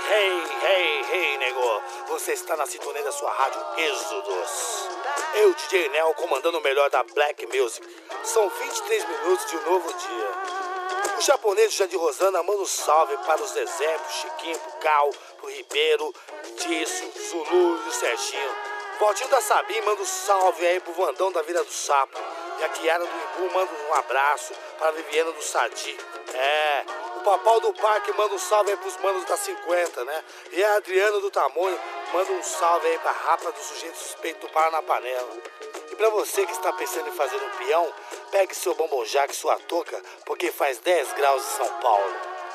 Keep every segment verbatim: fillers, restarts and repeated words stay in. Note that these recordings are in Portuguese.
Hey, hey, hey, nego. Você está na sintonia da sua rádio Êxodos. Eu, D J Nel, comandando o melhor da Black Music. São vinte e três minutos de um novo dia. O japonês Jandir Rosana manda um salve para os exemplos, Chiquinho, pro Cal, pro Ribeiro, Tício, Zulu e o Serginho. Valtinho da Sabim manda um salve aí pro Vandão da Vila do Sapo. E a Kiara do Imbu manda um abraço para a Viviana do Sadi. É, o Papau do Parque manda um salve aí pros manos da cinquenta, né? E a Adriana do Tamonho manda um salve aí pra Rapa do Sujeito Suspeito do Paranapanela. E pra você que está pensando em fazer um peão, pegue seu bombonjaque e sua touca, porque faz dez graus em São Paulo.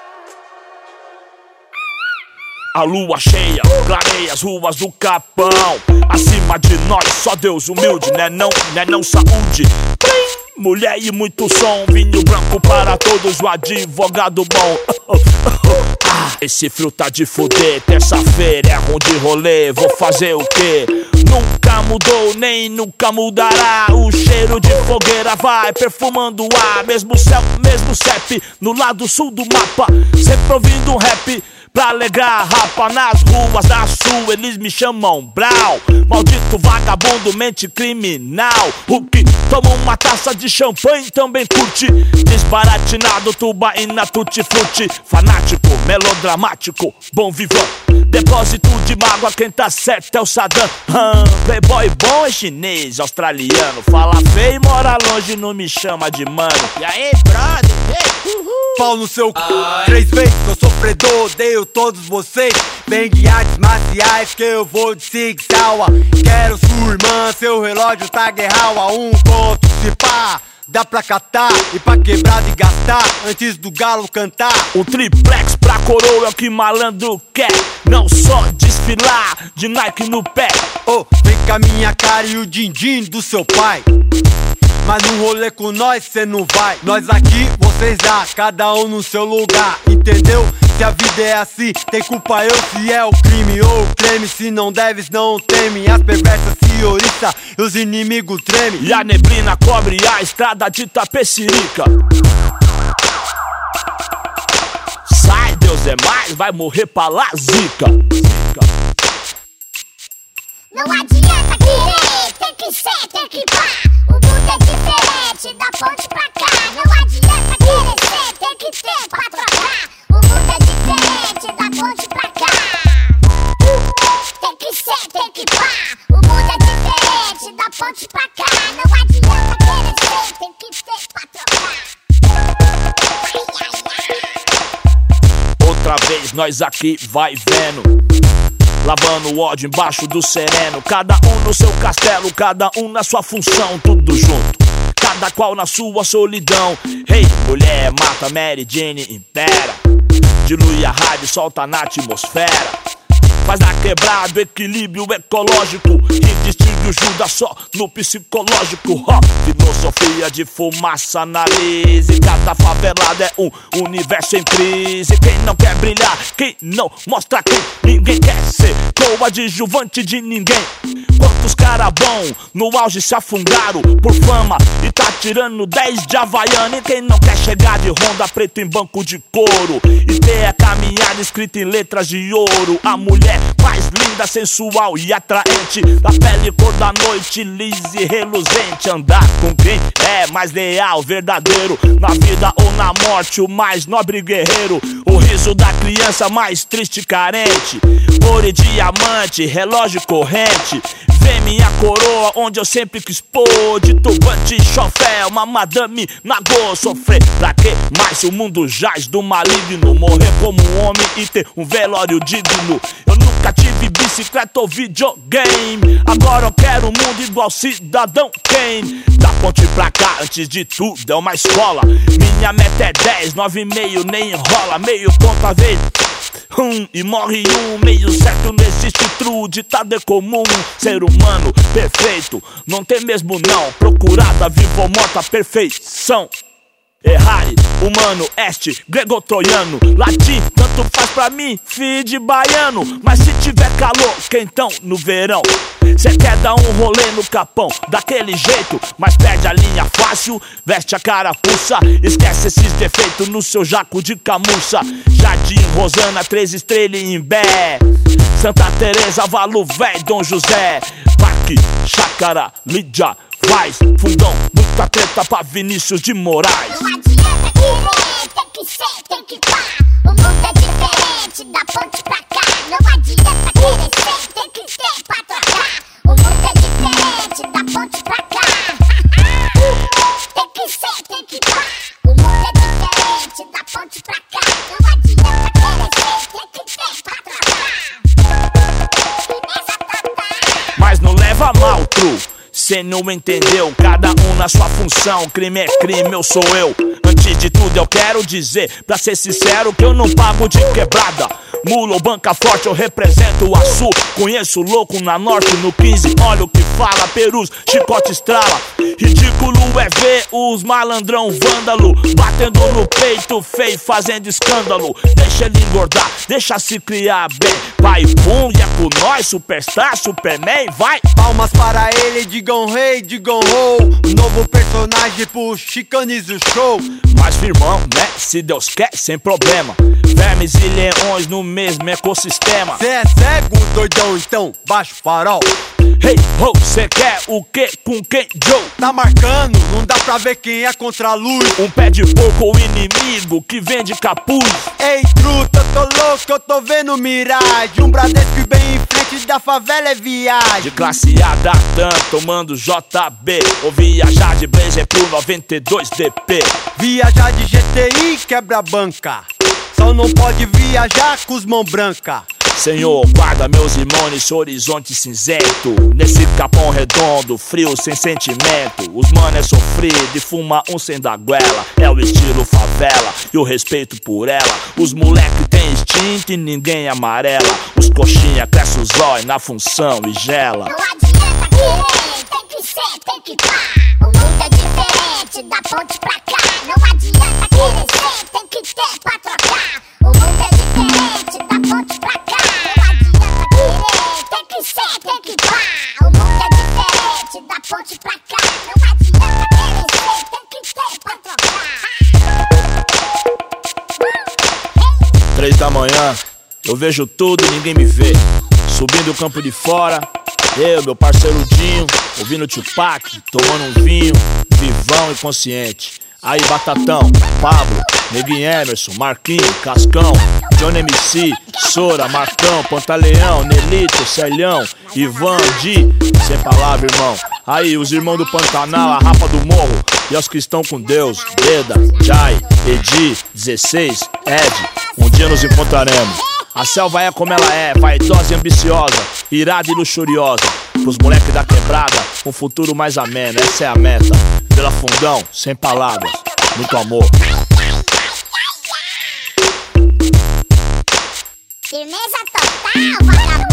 A lua cheia, clareia as ruas do Capão. Acima de nós, só Deus humilde, né não, né não saúde. Mulher e muito som, vinho branco para todos, o advogado bom. Ah, esse frio tá de fuder, terça-feira é ruim de rolê, vou fazer o quê? Nunca mudou, nem nunca mudará. O cheiro de fogueira vai perfumando o ar. Mesmo céu, mesmo C E P, no lado sul do mapa. Sempre ouvindo um rap pra alegrar a rapa. Nas ruas da sul eles me chamam Brau. Maldito vagabundo, mente criminal. O que toma uma taça de champanhe também curte. Desbaratinado, tubaína, tutti-frutti. Fanático, melodramático, bom vivão. Depósito de mágoa, quem tá certo é o Saddam. hum, Playboy bom é chinês, australiano. Fala feio e mora longe, não me chama de mano. E aí, brother? Hey, uhul. Pau no seu c... Três vezes eu sofredor, odeio todos vocês. Vem de artes marciais que eu vou de Sig Sauer. Quero sua irmã, seu relógio tá guerral a um ponto, se pá. Dá pra catar e pra quebrar e gastar antes do galo cantar. Um triplex pra coroa é o que malandro quer. Não só desfilar de Nike no pé. Oh, vem com a minha cara e o din-din do seu pai. Mas no rolê com nós cê não vai. Nós aqui, vocês lá, cada um no seu lugar, entendeu? Se a vida é assim, tem culpa eu se é o crime ou o creme. Se não deves, não teme. As perversas se oriçam e os inimigos tremem. E a neblina cobre a estrada de Tapecirica. Sai, Deus é mais, vai morrer pra lá, zica. Não adianta querer, tem que ser, tem que pá. O mundo é diferente, da ponte pra cá. Não adianta querer ser, tem que ter pra trocar. O mundo é diferente, da ponte pra cá. Tem que ser, tem que pá. O mundo é diferente, da ponte pra cá. Não adianta querer ser, tem que ter pra trocar. Ai, ai, ai. Outra vez nós aqui vai vendo, lavando o ódio embaixo do sereno. Cada um no seu castelo, cada um na sua função. Tudo junto, cada qual na sua solidão. Hey, mulher, mata Mary Jane, impera. Dilui a rádio, solta na atmosfera. Faz na quebrada equilíbrio ecológico. E distingue o Judas só no psicológico. Ó, filosofia de fumaça na lise. Cada favelada é um universo em crise. Quem não quer brilhar, quem não mostra quem ninguém quer ser coadjuvante de ninguém. Quantos cara bom no auge se afundaram por fama e tá tirando dez de Havaiana. E quem não quer chegar de Honda preto em banco de couro e ter a caminhada escrita em letras de ouro. A mulher mais linda, sensual e atraente, da pele cor da noite, lisa e reluzente. Andar com quem é mais leal, verdadeiro, na vida ou na morte, o mais nobre guerreiro. O riso da criança mais triste e carente. Ouro e diamante, relógio corrente. Vê minha coroa onde eu sempre quis pôr. De turbante e chofé, uma madame nagô. Sofrer pra que mais? O mundo jaz do maligno. Morrer como um homem e ter um velório digno. Eu nunca tive bicicleta ou videogame. Agora eu quero um mundo igual Cidadão Kane. Da ponte pra cá, antes de tudo é uma escola. Minha meta é dez, nove e meio, nem enrola. Meio ponto a vez Hum, e morre um, meio certo, não existe true. Ditado é comum, ser humano perfeito não tem mesmo não. Procurada, viva ou morta, perfeição. Errare, humano, este, grego-troiano. Latim, tanto faz pra mim, fi de baiano. Mas se tiver calor, quentão no verão, cê quer dar um rolê no capão, daquele jeito, mas perde a linha fácil, veste a carapuça, esquece esses defeitos no seu jaco de camuça. Jardim, Rosana, Três Estrelas em Imbé, Santa Teresa, Valo Véi, Dom José, Parque, Chácara, Lídia, Vaz, Fundão, muita treta pra Vinícius de Moraes. Não adianta querer, tem que ser, tem que pá. O mundo é diferente, da ponte pra cá. Não adianta querer ser, tem que ter pra trocar. O mundo é diferente, da ponte pra cá. Tem que ser, tem que pá. O mundo é diferente, da ponte pra cá. Não adianta querer ser, tem que ter pra trocar. Firmeza total. Mas não leva mal, true, cê não entendeu, cada um na sua função. Crime é crime, eu sou eu. Antes de tudo eu quero dizer, pra ser sincero, que eu não pago de quebrada. Mula ou banca forte, eu represento o Açu. Conheço louco na norte, no quinze, olha o que fala. Perus, chicote estrala. Ridículo é ver os malandrão vândalo batendo no peito feio, fazendo escândalo. Deixa ele engordar, deixa se criar bem. Vai, pum, e é com nós, superstar, superman, vai. Palmas para ele, digam rei, digam ho. Novo personagem pro Chicanize o show. Mas firmão, né, se Deus quer, sem problema. Vermes e leões no mesmo ecossistema. Cê é cego, doidão, então baixa o farol. Hey, ho, cê quer o que com quem, Joe? Tá marcando, não dá pra ver quem é contra a luz. Um pé de porco ou inimigo que vende capuz. Ei, truta, eu tô louco, eu tô vendo miragem. Um Bradesco bem em frente da favela é viagem. De classe A da Dan, tomando J B. Ou viajar de Blazer pro noventa e dois D P. Viajar de G T I quebra a banca. Só não pode viajar com os mão branca. Senhor, guarda meus irmãos nesse horizonte cinzento, nesse capão redondo, frio sem sentimento. Os mano é sofrido e fuma um sem dar goela. É o estilo favela e o respeito por ela. Os moleque tem instinto e ninguém amarela. Os coxinha cresce os olhos na função e gela. Não adianta querer, tem que ser, tem que pá. O mundo é diferente, da ponte pra cá. Não adianta querer ser, tem que ter pra trocar. O mundo é diferente, da ponte pra cá. Não adianta querer, tem que ser, tem que pá. O mundo é diferente, da ponte pra cá. Não adianta querer ser, tem que ter pra trocar. Três da manhã, eu vejo tudo e ninguém me vê. Subindo o campo de fora, eu, meu parceiro Dinho, ouvindo Tupac, tomando um vinho, vivão e consciente. Aí Batatão, Pablo, Neguinho Emerson, Marquinhos, Cascão, Johnny M C, Sora, Marcão, Pantaleão, Nelito, Celhão, Ivan, Di, sem palavra, irmão. Aí os irmãos do Pantanal, a Rapa do Morro, e os que estão com Deus, Beda, Jai, Edi, dezesseis, Ed, um dia nos encontraremos. A selva é como ela é, vaidosa e ambiciosa, irada e luxuriosa. Pros moleques da quebrada, um futuro mais ameno, essa é a meta. Vila Fundão, sem palavras, muito amor. Firmeza total, vagabundo.